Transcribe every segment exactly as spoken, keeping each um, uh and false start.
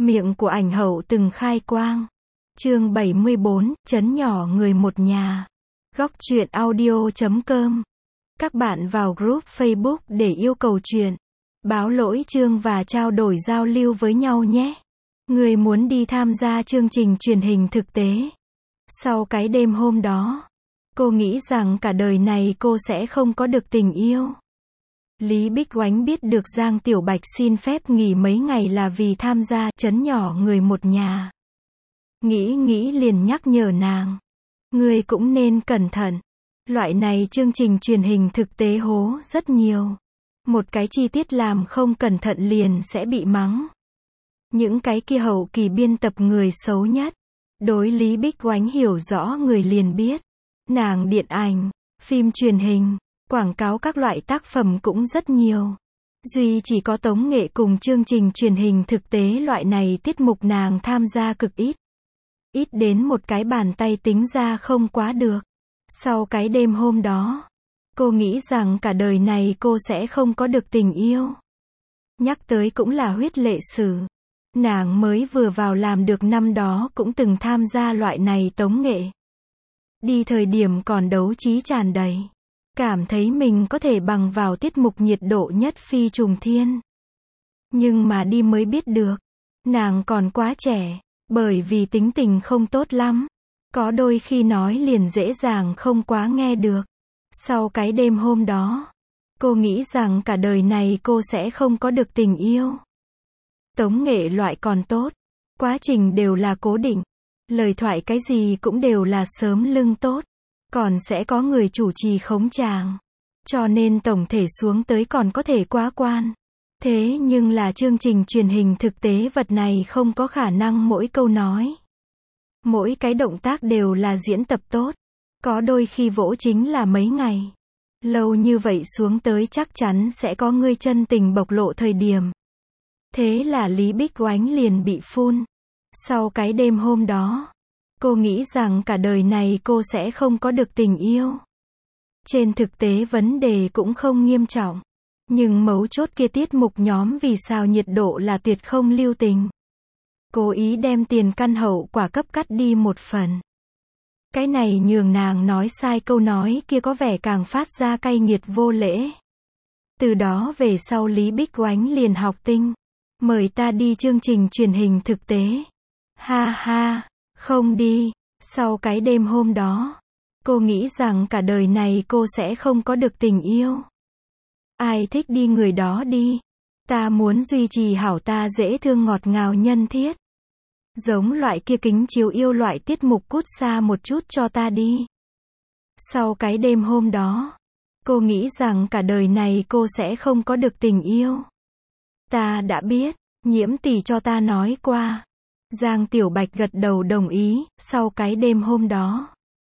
Miệng của ảnh hậu từng khai quang. Chương bảy mươi bốn, Trấn nhỏ người một nhà. Góc truyện audio chấm com. Các bạn vào group Facebook để yêu cầu truyện, báo lỗi chương và trao đổi giao lưu với nhau nhé. Người muốn đi tham gia chương trình truyền hình thực tế. Sau cái đêm hôm đó, cô nghĩ rằng cả đời này cô sẽ không có được tình yêu. Lý Bích Oánh biết được Giang Tiểu Bạch xin phép nghỉ mấy ngày là vì tham gia Trấn nhỏ người một nhà. Nghĩ nghĩ liền nhắc nhở nàng. Người cũng nên cẩn thận. Loại này chương trình truyền hình thực tế hố rất nhiều. Một cái chi tiết làm không cẩn thận liền sẽ bị mắng. Những cái kia hậu kỳ biên tập người xấu nhất. Đối Lý Bích Oánh hiểu rõ người liền biết. Nàng điện ảnh, phim truyền hình, quảng cáo các loại tác phẩm cũng rất nhiều. Duy chỉ có tống nghệ cùng chương trình truyền hình thực tế loại này tiết mục nàng tham gia cực ít. Ít đến một cái bàn tay tính ra không quá được. Sau cái đêm hôm đó, cô nghĩ rằng cả đời này cô sẽ không có được tình yêu. Nhắc tới cũng là huyết lệ sử. Nàng mới vừa vào làm được năm đó cũng từng tham gia loại này tống nghệ. Đi thời điểm còn đấu trí tràn đầy. Cảm thấy mình có thể bằng vào tiết mục nhiệt độ nhất phi trùng thiên. Nhưng mà đi mới biết được. Nàng còn quá trẻ. Bởi vì tính tình không tốt lắm. Có đôi khi nói liền dễ dàng không quá nghe được. Sau cái đêm hôm đó, cô nghĩ rằng cả đời này cô sẽ không có được tình yêu. Tống nghệ loại còn tốt. Quá trình đều là cố định. Lời thoại cái gì cũng đều là sớm lưng tốt. Còn sẽ có người chủ trì khống tràng. Cho nên tổng thể xuống tới còn có thể quá quan. Thế nhưng là chương trình truyền hình thực tế vật này không có khả năng mỗi câu nói. Mỗi cái động tác đều là diễn tập tốt. Có đôi khi vỗ chính là mấy ngày. Lâu như vậy xuống tới chắc chắn sẽ có người chân tình bộc lộ thời điểm. Thế là Lý Bích Oánh liền bị phun. Sau cái đêm hôm đó, cô nghĩ rằng cả đời này cô sẽ không có được tình yêu. Trên thực tế vấn đề cũng không nghiêm trọng. Nhưng mấu chốt kia tiết mục nhóm vì sao nhiệt độ là tuyệt không lưu tình. Cố ý đem tiền căn hậu quả cấp cắt đi một phần. Cái này nhường nàng nói sai câu nói kia có vẻ càng phát ra cay nghiệt vô lễ. Từ đó về sau Lý Bích Oánh liền học tinh. Mời ta đi chương trình truyền hình thực tế. Ha ha, không đi. Sau cái đêm hôm đó, cô nghĩ rằng cả đời này cô sẽ không có được tình yêu. Ai thích đi người đó đi. Ta muốn duy trì hảo ta dễ thương ngọt ngào nhân thiết. Giống loại kia kính chiếu yêu loại tiết mục cút xa một chút cho ta đi. Sau cái đêm hôm đó, cô nghĩ rằng cả đời này cô sẽ không có được tình yêu. Ta đã biết, Nhiễm tỷ cho ta nói qua. Giang Tiểu Bạch gật đầu đồng ý, sau cái đêm hôm đó.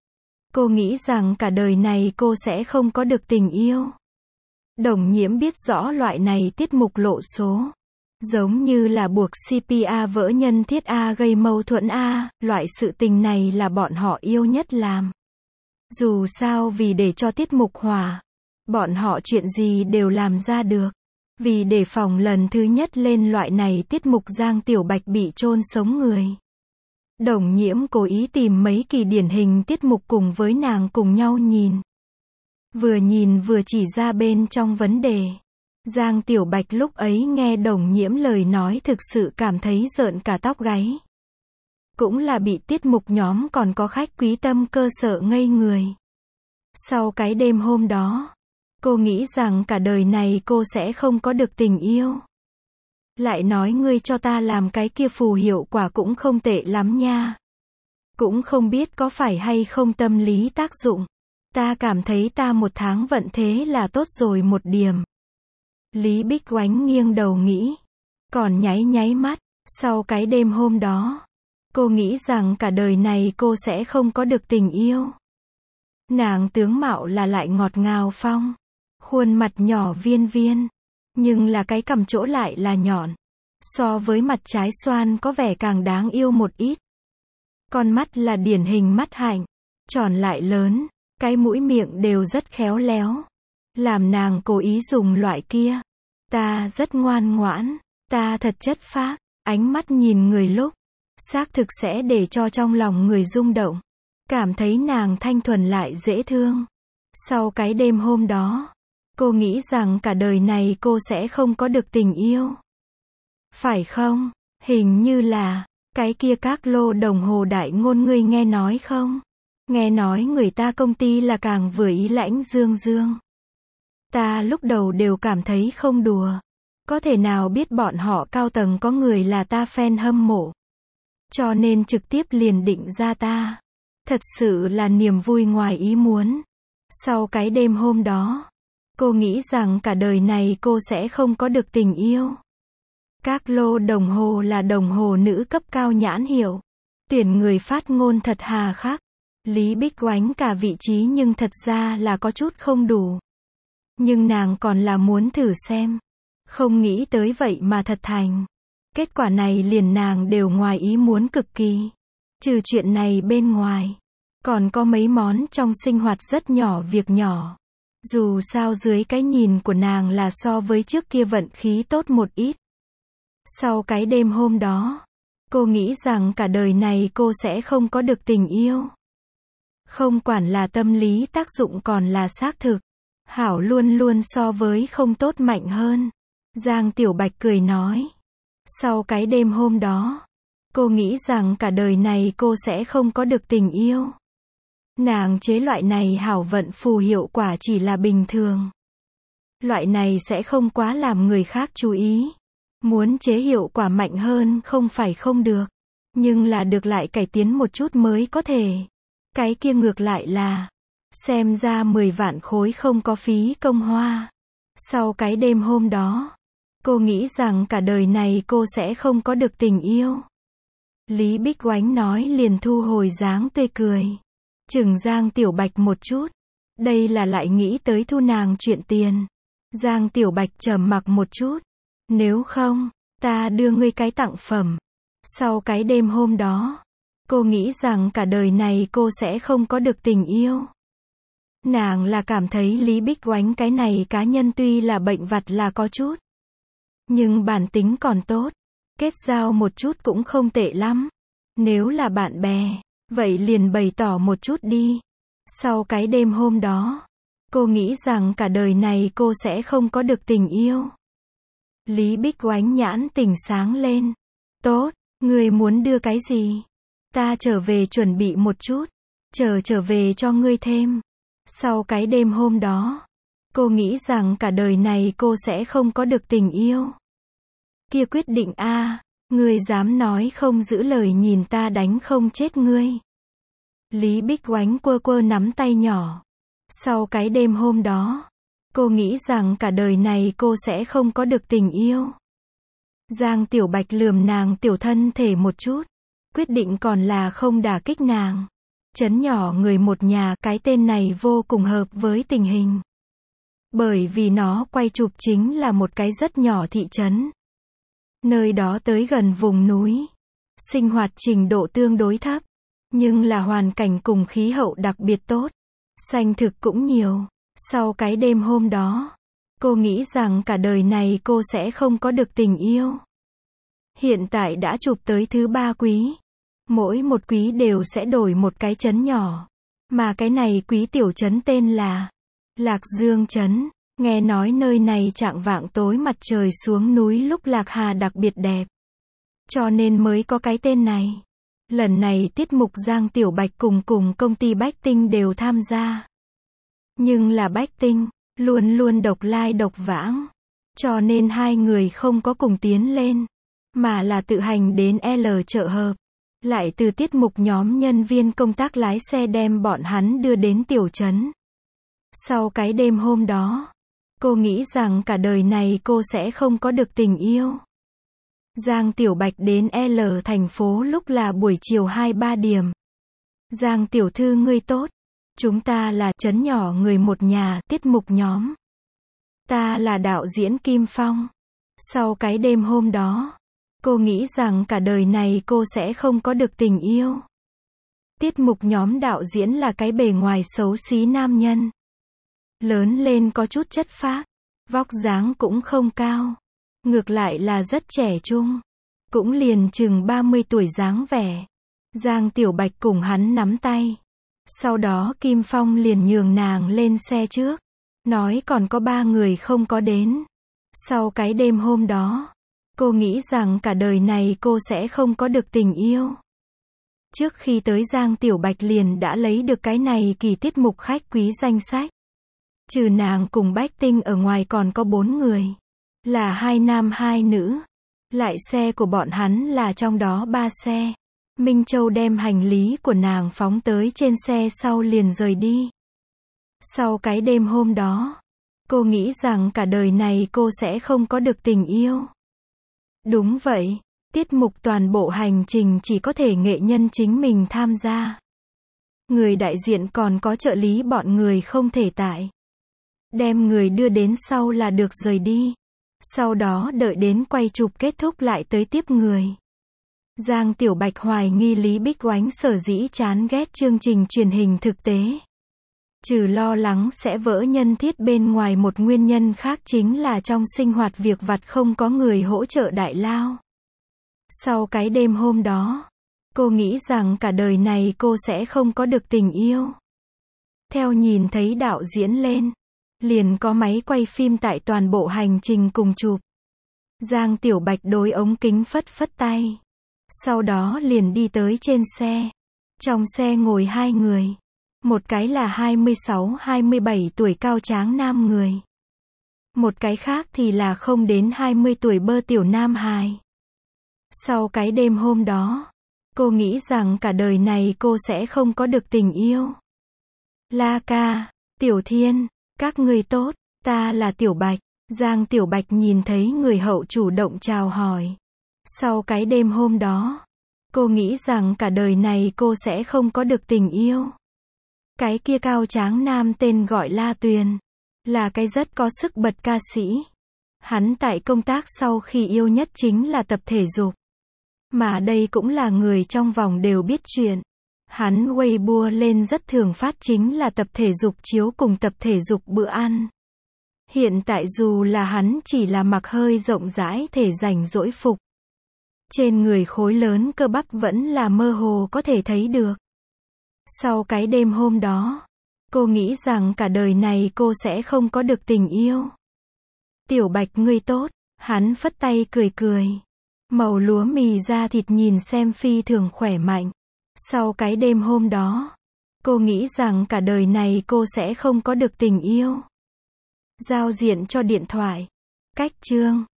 Cô nghĩ rằng cả đời này cô sẽ không có được tình yêu. Đồng Nhiễm biết rõ loại này tiết mục lộ số. Giống như là buộc xê pê A vỡ nhân thiết A gây mâu thuẫn A, loại sự tình này là bọn họ yêu nhất làm. Dù sao vì để cho tiết mục hòa, bọn họ chuyện gì đều làm ra được. Vì đề phòng lần thứ nhất lên loại này tiết mục Giang Tiểu Bạch bị chôn sống người. Đồng Nhiễm cố ý tìm mấy kỳ điển hình tiết mục cùng với nàng cùng nhau nhìn. Vừa nhìn vừa chỉ ra bên trong vấn đề. Giang Tiểu Bạch lúc ấy nghe Đồng Nhiễm lời nói thực sự cảm thấy rợn cả tóc gáy. Cũng là bị tiết mục nhóm còn có khách quý tâm cơ sở ngây người. Sau cái đêm hôm đó, cô nghĩ rằng cả đời này cô sẽ không có được tình yêu. Lại nói ngươi cho ta làm cái kia phù hiệu quả cũng không tệ lắm nha. Cũng không biết có phải hay không tâm lý tác dụng. Ta cảm thấy ta một tháng vận thế là tốt rồi một điểm. Lý Bích Oánh nghiêng đầu nghĩ. Còn nháy nháy mắt. Sau cái đêm hôm đó, cô nghĩ rằng cả đời này cô sẽ không có được tình yêu. Nàng tướng mạo là lại ngọt ngào phong. Khuôn mặt nhỏ viên viên. Nhưng là cái cằm chỗ lại là nhọn. So với mặt trái xoan có vẻ càng đáng yêu một ít. Con mắt là điển hình mắt hạnh. Tròn lại lớn. Cái mũi miệng đều rất khéo léo. Làm nàng cố ý dùng loại kia. Ta rất ngoan ngoãn. Ta thật chất phác. ánh mắt nhìn người lúc, xác thực sẽ để cho trong lòng người rung động, cảm thấy nàng thanh thuần lại dễ thương. Sau cái đêm hôm đó, cô nghĩ rằng cả đời này cô sẽ không có được tình yêu. Phải không? Hình như là, cái kia các lô đồng hồ đại ngôn ngươi nghe nói không? Nghe nói người ta công ty là càng vừa ý Lãnh Dương Dương. Ta lúc đầu đều cảm thấy không đùa. Có thể nào biết bọn họ cao tầng có người là ta fan hâm mộ. Cho nên trực tiếp liền định ra ta. Thật sự là niềm vui ngoài ý muốn. Sau cái đêm hôm đó, cô nghĩ rằng cả đời này cô sẽ không có được tình yêu. Các lô đồng hồ là đồng hồ nữ cấp cao nhãn hiệu. Tuyển người phát ngôn thật hà khắc. Lý Bích Oánh cả vị trí nhưng thật ra là có chút không đủ. Nhưng nàng còn là muốn thử xem. Không nghĩ tới vậy mà thật thành. Kết quả này liền nàng đều ngoài ý muốn cực kỳ. Trừ chuyện này bên ngoài, còn có mấy món trong sinh hoạt rất nhỏ việc nhỏ. Dù sao dưới cái nhìn của nàng là so với trước kia vận khí tốt một ít. Sau cái đêm hôm đó, cô nghĩ rằng cả đời này cô sẽ không có được tình yêu. Không quản là tâm lý tác dụng còn là xác thực. Hảo luôn luôn so với không tốt mạnh hơn. Giang Tiểu Bạch cười nói. Sau cái đêm hôm đó, cô nghĩ rằng cả đời này cô sẽ không có được tình yêu. Nàng chế loại này hảo vận phù hiệu quả chỉ là bình thường. Loại này sẽ không quá làm người khác chú ý. Muốn chế hiệu quả mạnh hơn không phải không được. Nhưng là được lại cải tiến một chút mới có thể. Cái kia ngược lại là, xem ra mười vạn khối không có phí công hoa. Sau cái đêm hôm đó, cô nghĩ rằng cả đời này cô sẽ không có được tình yêu. Lý Bích Oánh nói liền thu hồi dáng tươi cười. Chừng Giang Tiểu Bạch một chút. Đây là lại nghĩ tới thu nàng chuyện tiền. Giang Tiểu Bạch trầm mặc một chút. Nếu không, ta đưa ngươi cái tặng phẩm. Sau cái đêm hôm đó, cô nghĩ rằng cả đời này cô sẽ không có được tình yêu. Nàng là cảm thấy Lý Bích Oánh cái này cá nhân tuy là bệnh vặt là có chút. Nhưng bản tính còn tốt. Kết giao một chút cũng không tệ lắm. Nếu là bạn bè, vậy liền bày tỏ một chút đi. Sau cái đêm hôm đó, cô nghĩ rằng cả đời này cô sẽ không có được tình yêu. Lý Bích Oánh nhãn tỉnh sáng lên. Tốt, ngươi muốn đưa cái gì? Ta trở về chuẩn bị một chút. Chờ trở về cho ngươi thêm. Sau cái đêm hôm đó, cô nghĩ rằng cả đời này cô sẽ không có được tình yêu. Kia quyết định a, ngươi dám nói không giữ lời nhìn ta đánh không chết ngươi. Lý Bích Oánh quơ quơ nắm tay nhỏ. Sau cái đêm hôm đó, cô nghĩ rằng cả đời này cô sẽ không có được tình yêu. Giang Tiểu Bạch lườm nàng tiểu thân thể một chút. Quyết định còn là không đả kích nàng. Trấn nhỏ người một nhà, cái tên này vô cùng hợp với tình hình. Bởi vì nó quay chụp chính là một cái rất nhỏ thị trấn. Nơi đó tới gần vùng núi. Sinh hoạt trình độ tương đối thấp. Nhưng là hoàn cảnh cùng khí hậu đặc biệt tốt. Xanh thực cũng nhiều. Sau cái đêm hôm đó, cô nghĩ rằng cả đời này cô sẽ không có được tình yêu. Hiện tại đã chụp tới thứ ba quý. Mỗi một quý đều sẽ đổi một cái trấn nhỏ. Mà cái này quý tiểu trấn tên là Lạc Dương trấn. Nghe nói nơi này chạng vạng tối mặt trời xuống núi lúc Lạc Hà đặc biệt đẹp. Cho nên mới có cái tên này. Lần này tiết mục Giang Tiểu Bạch cùng cùng công ty Bách Tinh đều tham gia. Nhưng là Bách Tinh, luôn luôn độc lai độc vãng. Cho nên hai người không có cùng tiến lên. Mà là tự hành đến L chợ hợp. Lại từ tiết mục nhóm nhân viên công tác lái xe đem bọn hắn đưa đến tiểu trấn. Sau cái đêm hôm đó, cô nghĩ rằng cả đời này cô sẽ không có được tình yêu. Giang Tiểu Bạch đến L thành phố lúc là buổi chiều hai ba điểm. Giang tiểu thư ngươi tốt. Chúng ta là trấn nhỏ người một nhà, tiết mục nhóm. Ta là đạo diễn Kim Phong. Sau cái đêm hôm đó, cô nghĩ rằng cả đời này cô sẽ không có được tình yêu. Tiết mục nhóm đạo diễn là cái bề ngoài xấu xí nam nhân. Lớn lên có chút chất phác. Vóc dáng cũng không cao. Ngược lại là rất trẻ trung. cũng liền chừng ba mươi tuổi dáng vẻ. Giang Tiểu Bạch cùng hắn nắm tay. Sau đó Kim Phong liền nhường nàng lên xe trước. Nói còn có ba người không có đến. Sau cái đêm hôm đó, cô nghĩ rằng cả đời này cô sẽ không có được tình yêu. Trước khi tới Giang Tiểu Bạch liền đã lấy được cái này kỳ tiết mục khách quý danh sách. Trừ nàng cùng Bách Tinh ở ngoài còn có bốn người. Là hai nam hai nữ. Lại xe của bọn hắn là trong đó ba xe. Minh Châu đem hành lý của nàng phóng tới trên xe sau liền rời đi. Sau cái đêm hôm đó, cô nghĩ rằng cả đời này cô sẽ không có được tình yêu. Đúng vậy, tiết mục toàn bộ hành trình chỉ có thể nghệ nhân chính mình tham gia. Người đại diện còn có trợ lý bọn người không thể tại. Đem người đưa đến sau là được rời đi. Sau đó đợi đến quay chụp kết thúc lại tới tiếp người. Giang Tiểu Bạch hoài nghi Lý Bích Oánh sở dĩ chán ghét chương trình truyền hình thực tế. Trừ lo lắng sẽ vỡ nhân thiết bên ngoài, một nguyên nhân khác chính là trong sinh hoạt việc vặt không có người hỗ trợ đại lao. Sau cái đêm hôm đó, cô nghĩ rằng cả đời này cô sẽ không có được tình yêu. Theo nhìn thấy đạo diễn lên, liền có máy quay phim tại toàn bộ hành trình cùng chụp. Giang Tiểu Bạch đối ống kính phất phất tay. Sau đó liền đi tới trên xe. Trong xe ngồi hai người. Một cái là hai mươi sáu hai mươi bảy tuổi cao tráng nam người. Một cái khác thì là không đến hai mươi tuổi bơ tiểu nam hài. Sau cái đêm hôm đó, cô nghĩ rằng cả đời này cô sẽ không có được tình yêu. La ca, Tiểu Thiên, các ngươi tốt, ta là Tiểu Bạch. Giang Tiểu Bạch nhìn thấy người hậu chủ động chào hỏi. Sau cái đêm hôm đó, cô nghĩ rằng cả đời này cô sẽ không có được tình yêu. Cái kia cao tráng nam tên gọi La Tuyền, là cái rất có sức bật ca sĩ. Hắn tại công tác sau khi yêu nhất chính là tập thể dục. Mà đây cũng là người trong vòng đều biết chuyện. Hắn Weibo lên rất thường phát chính là tập thể dục chiếu cùng tập thể dục bữa ăn. Hiện tại dù là hắn chỉ là mặc hơi rộng rãi thể rảnh rỗi phục. Trên người khối lớn cơ bắp vẫn là mơ hồ có thể thấy được. Sau cái đêm hôm đó, cô nghĩ rằng cả đời này cô sẽ không có được tình yêu. Tiểu Bạch ngươi tốt, hắn phất tay cười cười. Màu lúa mì da thịt nhìn xem phi thường khỏe mạnh. Sau cái đêm hôm đó, cô nghĩ rằng cả đời này cô sẽ không có được tình yêu. Giao diện cho điện thoại. Cách chương